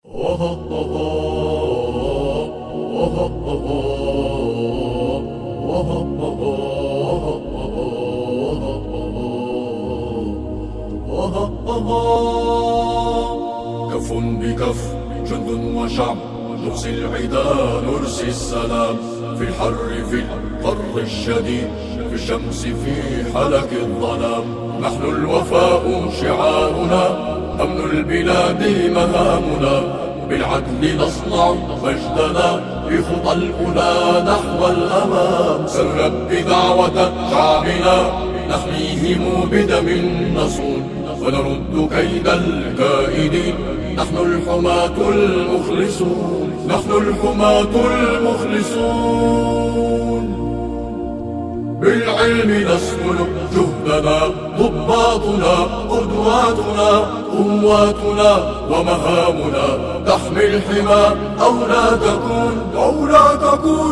كف بكف جند وشعب نرسي العدا نرسي السلام في الحر في القر الشديد في الشمس في حلك الظلام. نحن الوفاء شعارنا أمن البلاد مهامنا بالعدل نصنع مجدنا في خطى الأولى نحو الأمام. سنلبي دعوة شعبنا نحميهم بدم نصون ونرد كيد الكائدين. نحن الحماة المخلصون نحن الحماة المخلصون. بالعلم نسكن جهدنا ضباطنا قدواتنا قواتنا ومهامنا تحمي الحمى أو لا تكون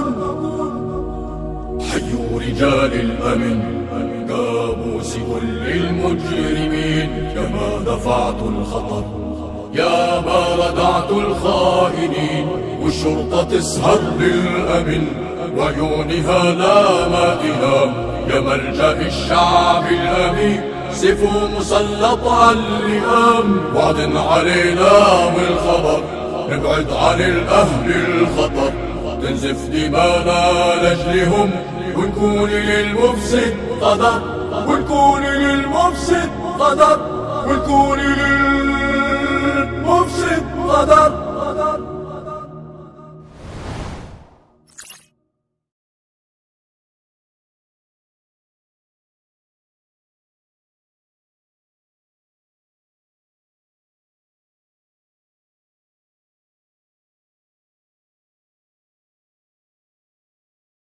حيوا رجال الأمن كابوس كل المجرمين. كما دفعت الخطر يا ما ردعت الخائنين والشرطة تسهر للأمن وعيونها لا مائلة يا ملجأ الشعب الأمين. سيفه مسلط على اللئام وعد علينا بالخبر نبعد عن الأهل الخطر تنزف دمانا لأجلهم ونكون للمفسد قدر ونكون للمفسد قدر ونكون للمفسد قدر.